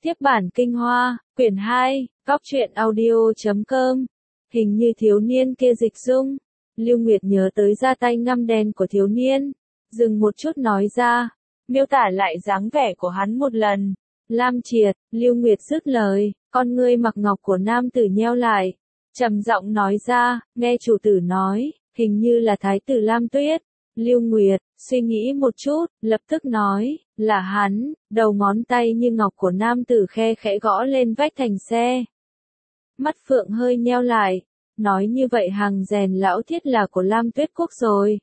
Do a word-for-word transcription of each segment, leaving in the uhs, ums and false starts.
Tiếp bản Kinh Hoa, quyển hai, góc truyện audio chấm com. Hình như thiếu niên kia dịch dung. Lưu Nguyệt nhớ tới ra tay ngăm đen của thiếu niên. Dừng một chút nói ra. Miêu tả lại dáng vẻ của hắn một lần. Lam Triệt, Lưu Nguyệt dứt lời. Con ngươi mặc ngọc của nam tử nheo lại. Trầm giọng nói ra, nghe chủ tử nói, hình như là thái tử Lam Tuyết. Lưu Nguyệt, suy nghĩ một chút, lập tức nói, là hắn, đầu ngón tay như ngọc của nam tử khe khẽ gõ lên vách thành xe. Mắt Phượng hơi nheo lại, nói như vậy hàng rèn lão thiết là của Lam Tuyết Quốc rồi.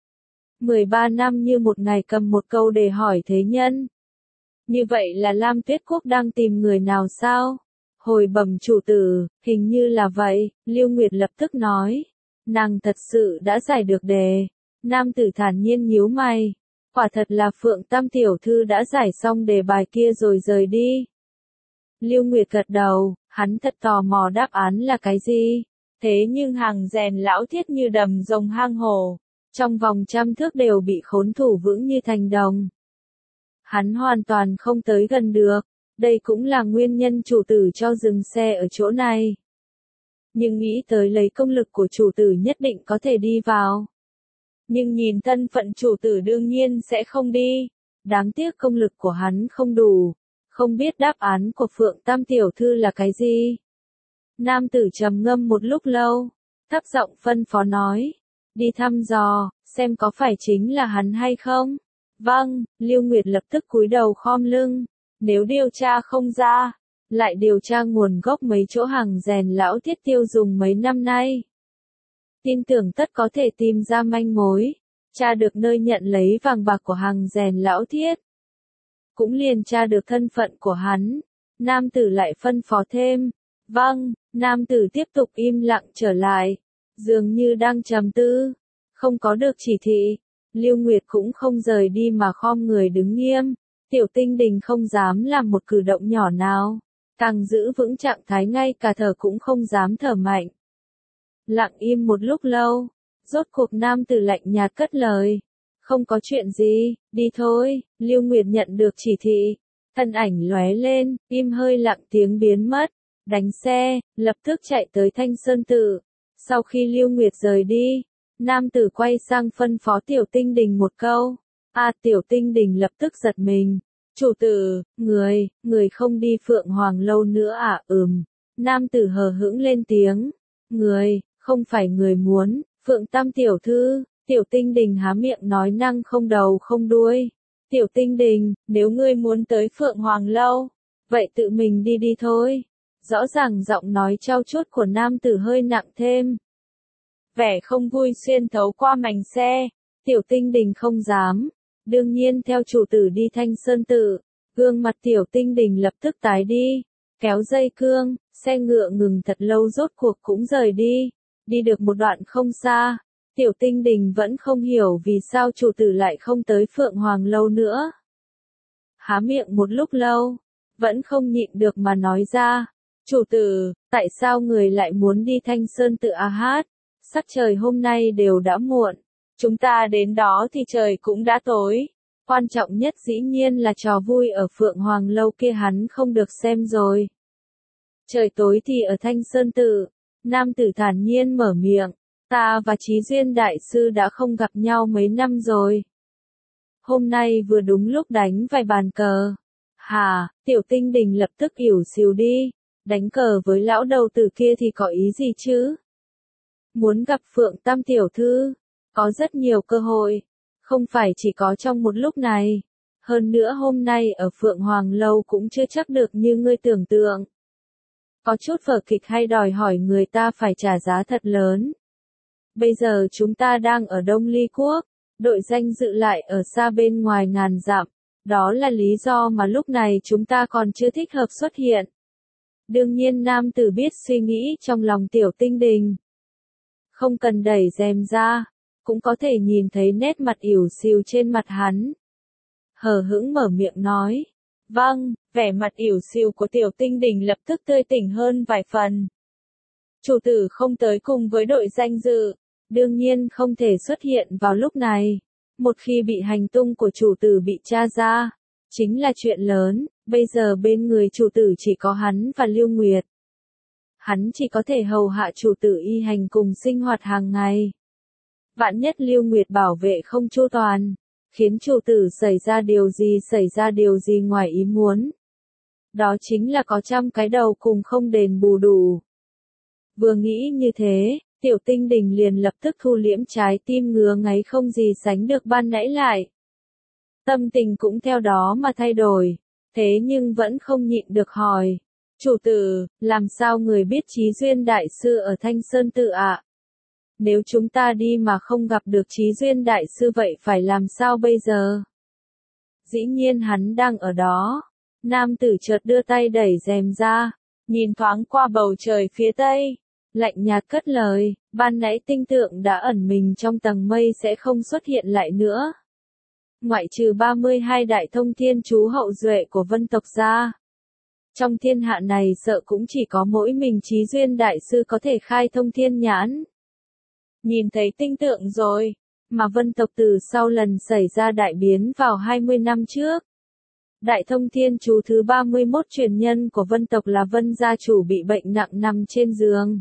mười ba năm như một ngày cầm một câu để hỏi thế nhân. Như vậy là Lam Tuyết Quốc đang tìm người nào sao? Hồi bẩm chủ tử, hình như là vậy, Lưu Nguyệt lập tức nói. Nàng thật sự đã giải được đề. Nam tử thản nhiên nhíu mày. Quả thật là Phượng Tam tiểu thư đã giải xong đề bài kia rồi rời đi. Lưu Nguyệt gật đầu, hắn thật tò mò đáp án là cái gì. Thế nhưng hàng rèn lão thiết như đầm rồng hang hổ. Trong vòng trăm thước đều bị khốn thủ vững như thành đồng. Hắn hoàn toàn không tới gần được. Đây cũng là nguyên nhân chủ tử cho dừng xe ở chỗ này. Nhưng nghĩ tới lấy công lực của chủ tử nhất định có thể đi vào. Nhưng nhìn thân phận chủ tử đương nhiên sẽ không đi. Đáng tiếc công lực của hắn không đủ. Không biết đáp án của Phượng Tam tiểu thư là cái gì. Nam tử trầm ngâm một lúc lâu. Thấp giọng phân phó nói. Đi thăm dò, xem có phải chính là hắn hay không. Vâng, Lưu Nguyệt lập tức cúi đầu khom lưng. Nếu điều tra không ra, lại điều tra nguồn gốc mấy chỗ hàng rèn lão thiết tiêu dùng mấy năm nay. Tin tưởng tất có thể tìm ra manh mối, tra được nơi nhận lấy vàng bạc của hàng rèn lão thiết. Cũng liền tra được thân phận của hắn. Nam tử lại phân phó thêm. Vâng, nam tử tiếp tục im lặng trở lại. Dường như đang trầm tư. Không có được chỉ thị. Lưu Nguyệt cũng không rời đi mà khom người đứng nghiêm. Tiểu Tinh Đình không dám làm một cử động nhỏ nào. Càng giữ vững trạng thái ngay cả thở cũng không dám thở mạnh. Lặng im một lúc lâu. Rốt cuộc nam tử lạnh nhạt cất lời. Không có chuyện gì, đi thôi. Lưu Nguyệt nhận được chỉ thị. Thân ảnh lóe lên, im hơi lặng tiếng biến mất. Đánh xe, lập tức chạy tới Thanh Sơn Tự. Sau khi Lưu Nguyệt rời đi, nam tử quay sang phân phó Tiểu Tinh Đình một câu. À, Tiểu Tinh Đình lập tức giật mình. Chủ tử, người, người không đi Phượng Hoàng lâu nữa à? Ừm. Nam tử hờ hững lên tiếng. Người, không phải người muốn, Phượng Tam tiểu thư. Tiểu Tinh Đình há miệng nói năng không đầu không đuôi. Tiểu Tinh Đình, nếu ngươi muốn tới Phượng Hoàng lâu, vậy tự mình đi đi thôi. Rõ ràng giọng nói trao chuốt của nam tử hơi nặng thêm. Vẻ không vui xuyên thấu qua mảnh xe. Tiểu Tinh Đình không dám. Đương nhiên theo chủ tử đi Thanh Sơn Tự. Gương mặt Tiểu Tinh Đình lập tức tái đi. Kéo dây cương, xe ngựa ngừng thật lâu rốt cuộc cũng rời đi. Đi được một đoạn không xa. Tiểu Tinh Đình vẫn không hiểu vì sao chủ tử lại không tới Phượng Hoàng lâu nữa. Há miệng một lúc lâu. Vẫn không nhịn được mà nói ra. Chủ tử, tại sao người lại muốn đi Thanh Sơn Tự à hát? Sắc trời hôm nay đều đã muộn. Chúng ta đến đó thì trời cũng đã tối. Quan trọng nhất dĩ nhiên là trò vui ở Phượng Hoàng lâu kia hắn không được xem rồi. Trời tối thì ở Thanh Sơn Tự. Nam tử thản nhiên mở miệng. Ta và Chí Duyên đại sư đã không gặp nhau mấy năm rồi. Hôm nay vừa đúng lúc đánh vài bàn cờ. Hà, Tiểu Tinh Đình lập tức ỉu xìu đi. Đánh cờ với lão đầu tử kia thì có ý gì chứ? Muốn gặp Phượng Tam tiểu thư, có rất nhiều cơ hội, không phải chỉ có trong một lúc này. Hơn nữa hôm nay ở Phượng Hoàng lâu cũng chưa chắc được như ngươi tưởng tượng. Có chút vở kịch hay đòi hỏi người ta phải trả giá thật lớn. Bây giờ chúng ta đang ở Đông Ly Quốc, đội danh dự lại ở xa bên ngoài ngàn dặm. Đó là lý do mà lúc này chúng ta còn chưa thích hợp xuất hiện. Đương nhiên nam tử biết suy nghĩ trong lòng Tiểu Tinh Đình. Không cần đẩy rèm ra, cũng có thể nhìn thấy nét mặt ỉu xìu trên mặt hắn. Hờ hững mở miệng nói. Vâng, vẻ mặt ỉu xìu của Tiểu Tinh Đình lập tức tươi tỉnh hơn vài phần. Chủ tử không tới cùng với đội danh dự, đương nhiên không thể xuất hiện vào lúc này. Một khi bị hành tung của chủ tử bị tra ra, chính là chuyện lớn, Bây giờ bên người chủ tử chỉ có hắn và Lưu Nguyệt. Hắn chỉ có thể hầu hạ chủ tử y hành cùng sinh hoạt hàng ngày. Vạn nhất Lưu Nguyệt bảo vệ không chu toàn, khiến chủ tử xảy ra điều gì xảy ra điều gì ngoài ý muốn. Đó chính là có trăm cái đầu cùng không đền bù đủ. Vừa nghĩ như thế, Tiểu Tinh Đình liền lập tức thu liễm trái tim ngứa ngáy không gì sánh được ban nãy lại. Tâm tình cũng theo đó mà thay đổi, thế nhưng vẫn không nhịn được hỏi. Chủ tử, làm sao người biết Chí Duyên Đại Sư ở Thanh Sơn Tự ạ? Nếu chúng ta đi mà không gặp được Chí Duyên Đại Sư vậy phải làm sao bây giờ? Dĩ nhiên hắn đang ở đó. Nam tử chợt đưa tay đẩy rèm ra, nhìn thoáng qua bầu trời phía tây, lạnh nhạt cất lời, ban nãy tinh tượng đã ẩn mình trong tầng mây sẽ không xuất hiện lại nữa. Ngoại trừ ba mươi hai đại thông thiên chú hậu duệ của Vân tộc ra. Trong thiên hạ này sợ cũng chỉ có mỗi mình Chí Duyên Đại Sư có thể khai thông thiên nhãn. Nhìn thấy tinh tượng rồi, mà Vân tộc từ sau lần xảy ra đại biến vào hai mươi năm trước. Đại thông thiên chú thứ ba mươi mốt truyền nhân của Vân tộc là Vân gia chủ bị bệnh nặng nằm trên giường.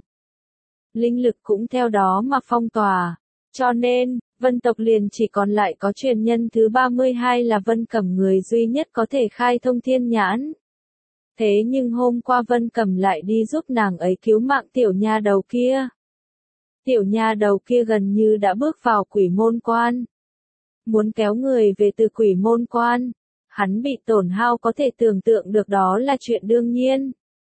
Linh lực cũng theo đó mà phong tỏa. Cho nên, Vân tộc liền chỉ còn lại có truyền nhân thứ ba mươi hai là Vân Cẩm người duy nhất có thể khai thông thiên nhãn. Thế nhưng hôm qua Vân Cẩm lại đi giúp nàng ấy cứu mạng tiểu nha đầu kia. Tiểu nha đầu kia gần như đã bước vào quỷ môn quan. Muốn kéo người về từ quỷ môn quan, hắn bị tổn hao có thể tưởng tượng được đó là chuyện đương nhiên.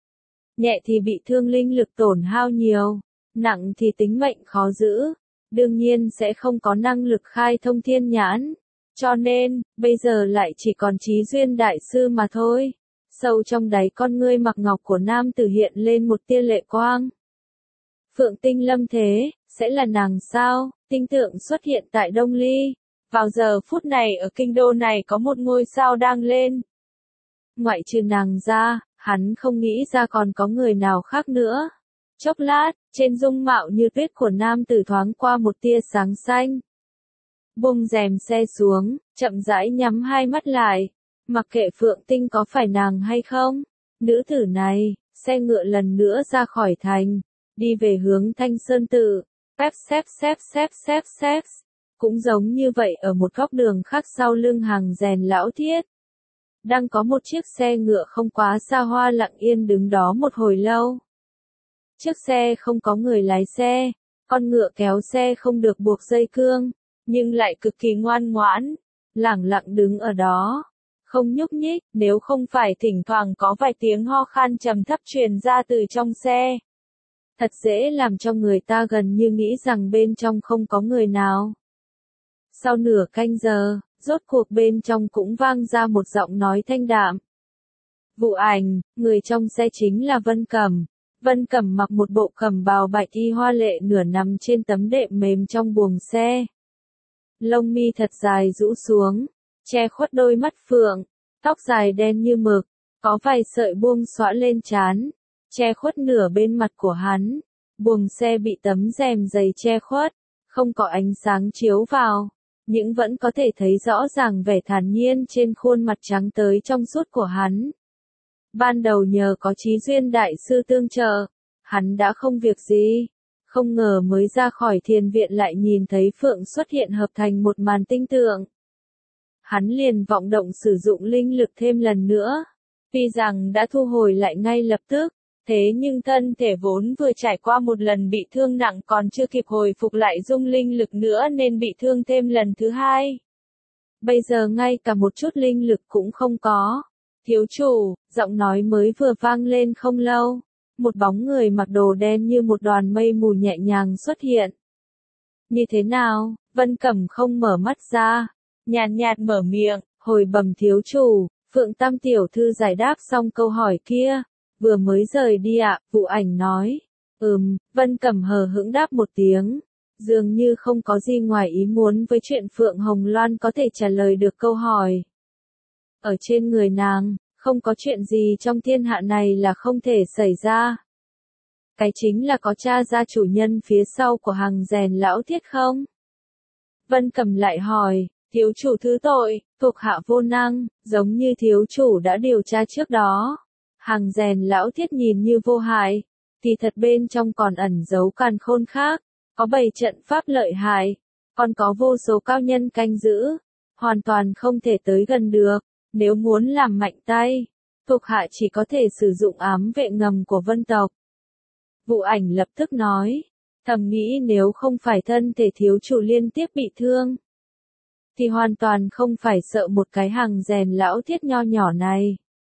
Nhẹ thì bị thương linh lực tổn hao nhiều, nặng thì tính mệnh khó giữ, đương nhiên sẽ không có năng lực khai thông thiên nhãn. Cho nên, bây giờ lại chỉ còn Chí Duyên Đại Sư mà thôi. Sâu trong đáy con ngươi mặc ngọc của nam tử hiện lên một tia lệ quang. Phượng Tinh lâm thế, sẽ là nàng sao? Tinh tượng xuất hiện tại Đông Ly. Vào giờ phút này ở kinh đô này có một ngôi sao đang lên. Ngoại trừ nàng ra, hắn không nghĩ ra còn có người nào khác nữa. Chốc lát, trên dung mạo như tuyết của nam tử thoáng qua một tia sáng xanh. Buông rèm xe xuống, chậm rãi nhắm hai mắt lại. Mặc kệ Phượng Tinh có phải nàng hay không, nữ tử này, xe ngựa lần nữa ra khỏi thành, đi về hướng Thanh Sơn Tự. Phép xếp xếp xếp xếp xếp. Cũng giống như vậy ở một góc đường khác sau lưng hàng rèn lão thiết. Đang có một chiếc xe ngựa không quá xa hoa lặng yên đứng đó một hồi lâu. Chiếc xe không có người lái xe, con ngựa kéo xe không được buộc dây cương, nhưng lại cực kỳ ngoan ngoãn, lẳng lặng đứng ở đó. Không nhúc nhích, nếu không phải thỉnh thoảng có vài tiếng ho khan trầm thấp truyền ra từ trong xe. Thật dễ làm cho người ta gần như nghĩ rằng bên trong không có người nào. Sau nửa canh giờ, rốt cuộc bên trong cũng vang ra một giọng nói thanh đạm. Vụ ảnh, người trong xe chính là Vân Cẩm. Vân Cẩm mặc một bộ cẩm bào bạch y hoa lệ nửa nằm trên tấm đệm mềm trong buồng xe. Lông mi thật dài rũ xuống, che khuất đôi mắt phượng, tóc dài đen như mực, có vài sợi buông xõa lên trán, che khuất nửa bên mặt của hắn. Buồng xe bị tấm rèm dày che khuất, không có ánh sáng chiếu vào, nhưng vẫn có thể thấy rõ ràng vẻ thản nhiên trên khuôn mặt trắng tới trong suốt của hắn. Ban đầu nhờ có Chí Duyên Đại Sư tương trợ, hắn đã không việc gì, không ngờ mới ra khỏi thiền viện lại nhìn thấy Phượng xuất hiện hợp thành một màn tinh tượng. Hắn liền vọng động sử dụng linh lực thêm lần nữa, tuy rằng đã thu hồi lại ngay lập tức, thế nhưng thân thể vốn vừa trải qua một lần bị thương nặng còn chưa kịp hồi phục lại dung linh lực nữa nên bị thương thêm lần thứ hai. Bây giờ ngay cả một chút linh lực cũng không có. Thiếu chủ, giọng nói mới vừa vang lên không lâu, một bóng người mặc đồ đen như một đoàn mây mù nhẹ nhàng xuất hiện. Như thế nào? Vân Cẩm không mở mắt ra, nhàn nhạt mở miệng, hồi bẩm thiếu chủ. Phượng Tam tiểu thư giải đáp xong câu hỏi kia, vừa mới rời đi ạ. Vụ ảnh nói. Ừm, Vân Cẩm hờ hững đáp một tiếng, dường như không có gì ngoài ý muốn với chuyện Phượng Hồng Loan có thể trả lời được câu hỏi. Ở trên người nàng, không có chuyện gì trong thiên hạ này là không thể xảy ra. Cái chính là có tra ra chủ nhân phía sau của hàng rèn lão thiết không? Vân Cẩm lại hỏi, Thiếu chủ thứ tội, thuộc hạ vô năng, giống như thiếu chủ đã điều tra trước đó. Hàng rèn lão thiết nhìn như vô hại, thì thật bên trong còn ẩn giấu càn khôn khác, có bảy trận pháp lợi hại, còn có vô số cao nhân canh giữ, hoàn toàn không thể tới gần được. Nếu muốn làm mạnh tay, thuộc hạ chỉ có thể sử dụng ám vệ ngầm của vân tộc. Vụ ảnh lập tức nói, thầm nghĩ nếu không phải thân thể thiếu chủ liên tiếp bị thương, thì hoàn toàn không phải sợ một cái hàng rèn lão thiết nho nhỏ này.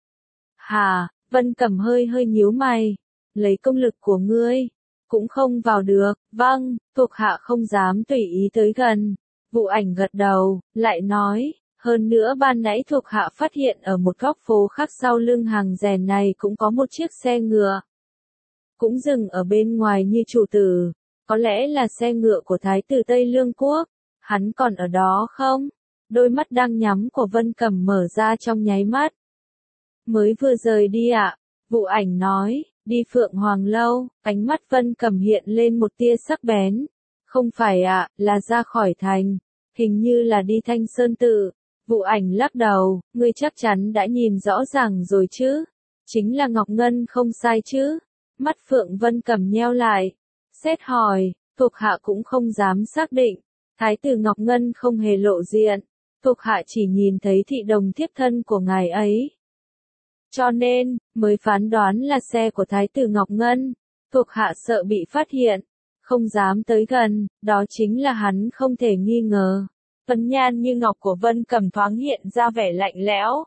Hà, Vân Cẩm hơi hơi nhíu mày, lấy công lực của ngươi, cũng không vào được, vâng, thuộc hạ không dám tùy ý tới gần. Vụ ảnh gật đầu, lại nói, hơn nữa ban nãy thuộc hạ phát hiện ở một góc phố khác sau lưng hàng rèn này cũng có một chiếc xe ngựa. Cũng dừng ở bên ngoài như chủ tử, có lẽ là xe ngựa của Thái tử Tây Lương Quốc, hắn còn ở đó không? Đôi mắt đang nhắm của Vân Cẩm mở ra trong nháy mắt. Mới vừa rời đi ạ, à? Vụ ảnh nói, đi Phượng Hoàng Lâu, ánh mắt Vân Cẩm hiện lên một tia sắc bén. Không phải ạ, à, là ra khỏi thành, hình như là đi Thanh Sơn Tự. Vụ ảnh lắc đầu, ngươi chắc chắn đã nhìn rõ ràng rồi chứ? Chính là Ngọc Ngân không sai chứ? Mắt Phượng Vân Cẩm nheo lại, xét hỏi, thuộc hạ cũng không dám xác định. Thái tử Ngọc Ngân không hề lộ diện, thuộc hạ chỉ nhìn thấy thị đồng thiếp thân của ngài ấy. Cho nên, mới phán đoán là xe của Thái tử Ngọc Ngân, thuộc hạ sợ bị phát hiện, không dám tới gần, đó chính là hắn không thể nghi ngờ. Phấn nhan như ngọc của Vân Cẩm thoáng hiện ra vẻ lạnh lẽo.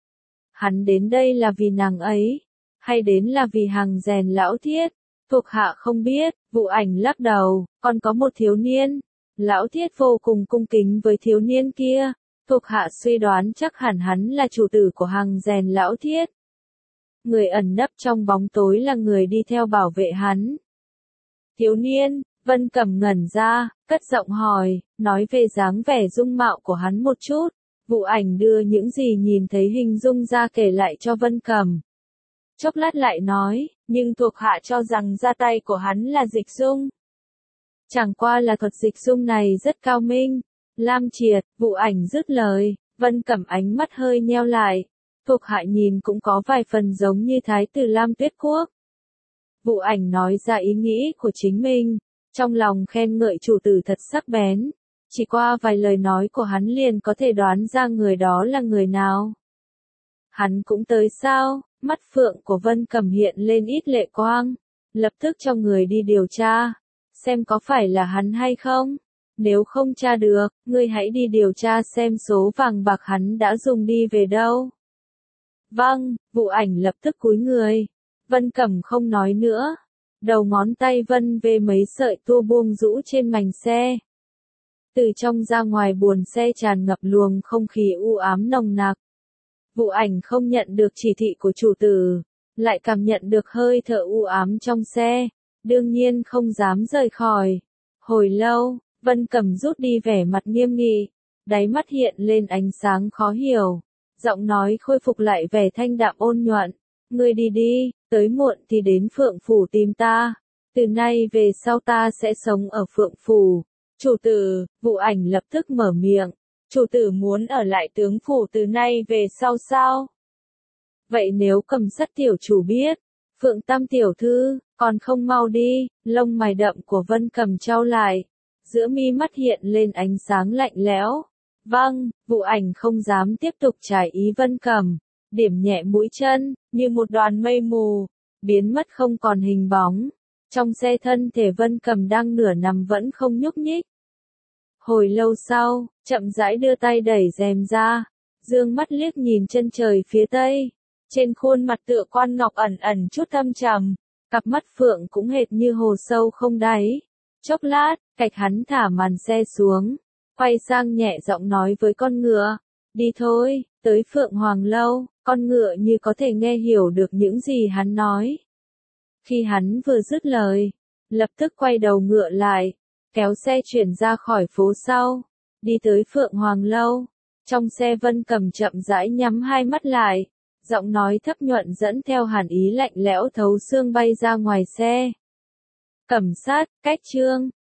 Hắn đến đây là vì nàng ấy, hay đến là vì hàng rèn lão thiết, thuộc hạ không biết. Vụ ảnh lắc đầu, còn có một thiếu niên. Lão thiết vô cùng cung kính với thiếu niên kia, thuộc hạ suy đoán chắc hẳn hắn là chủ tử của hàng rèn lão thiết. Người ẩn nấp trong bóng tối là người đi theo bảo vệ hắn. Thiếu niên, Vân Cẩm ngẩn ra, cất giọng hỏi, nói về dáng vẻ dung mạo của hắn một chút. Vụ ảnh đưa những gì nhìn thấy hình dung ra kể lại cho Vân Cẩm. Chốc lát lại nói, nhưng thuộc hạ cho rằng ra tay của hắn là dịch dung. Chẳng qua là thuật dịch dung này rất cao minh. Lam triệt, vụ ảnh dứt lời, Vân Cẩm ánh mắt hơi nheo lại. Thuộc hạ nhìn cũng có vài phần giống như Thái tử Lam Tuyết Quốc. Vụ ảnh nói ra ý nghĩ của chính mình, trong lòng khen ngợi chủ tử thật sắc bén. Chỉ qua vài lời nói của hắn liền có thể đoán ra người đó là người nào. Hắn cũng tới sao? Mắt phượng của Vân Cẩm hiện lên ít lệ quang, lập tức cho người đi điều tra, xem có phải là hắn hay không. Nếu không tra được, ngươi hãy đi điều tra xem số vàng bạc hắn đã dùng đi về đâu. Vâng, vụ ảnh lập tức cúi người. Vân Cẩm không nói nữa. Đầu ngón tay vân về mấy sợi tua buông rũ trên mành xe. Từ trong ra ngoài buồn xe tràn ngập luồng không khí u ám nồng nặc. Vụ ảnh không nhận được chỉ thị của chủ tử, lại cảm nhận được hơi thở u ám trong xe, đương nhiên không dám rời khỏi. Hồi lâu, Vân Cẩm rút đi vẻ mặt nghiêm nghị, đáy mắt hiện lên ánh sáng khó hiểu, giọng nói khôi phục lại vẻ thanh đạm ôn nhuận. Ngươi đi đi, tới muộn thì đến Phượng Phủ tìm ta, từ nay về sau ta sẽ sống ở Phượng Phủ. Chủ tử, vụ ảnh lập tức mở miệng. Chủ tử muốn ở lại tướng phủ từ nay về sau sao? Vậy nếu Cầm Sắt tiểu chủ biết, Phượng Tam tiểu thư, còn không mau đi, lông mày đậm của Vân Cẩm chau lại, giữa mi mắt hiện lên ánh sáng lạnh lẽo. Vâng, vụ ảnh không dám tiếp tục trải ý Vân Cẩm, điểm nhẹ mũi chân, như một đoàn mây mù, biến mất không còn hình bóng. Trong xe thân thể Vân Cẩm đang nửa nằm vẫn không nhúc nhích. Hồi lâu sau, chậm rãi đưa tay đẩy rèm ra, dương mắt liếc nhìn chân trời phía tây, trên khuôn mặt tựa quan ngọc ẩn ẩn chút thâm trầm, cặp mắt phượng cũng hệt như hồ sâu không đáy. Chốc lát, cạch hắn thả màn xe xuống, quay sang nhẹ giọng nói với con ngựa, đi thôi, tới Phượng Hoàng Lâu. Con ngựa như có thể nghe hiểu được những gì hắn nói. Khi hắn vừa dứt lời, lập tức quay đầu ngựa lại, kéo xe chuyển ra khỏi phố sau, đi tới Phượng Hoàng Lâu. Trong xe Vân Cẩm chậm rãi nhắm hai mắt lại, giọng nói thấp nhuận dẫn theo hàn ý lạnh lẽo thấu xương bay ra ngoài xe. Cẩm Sát, cách chương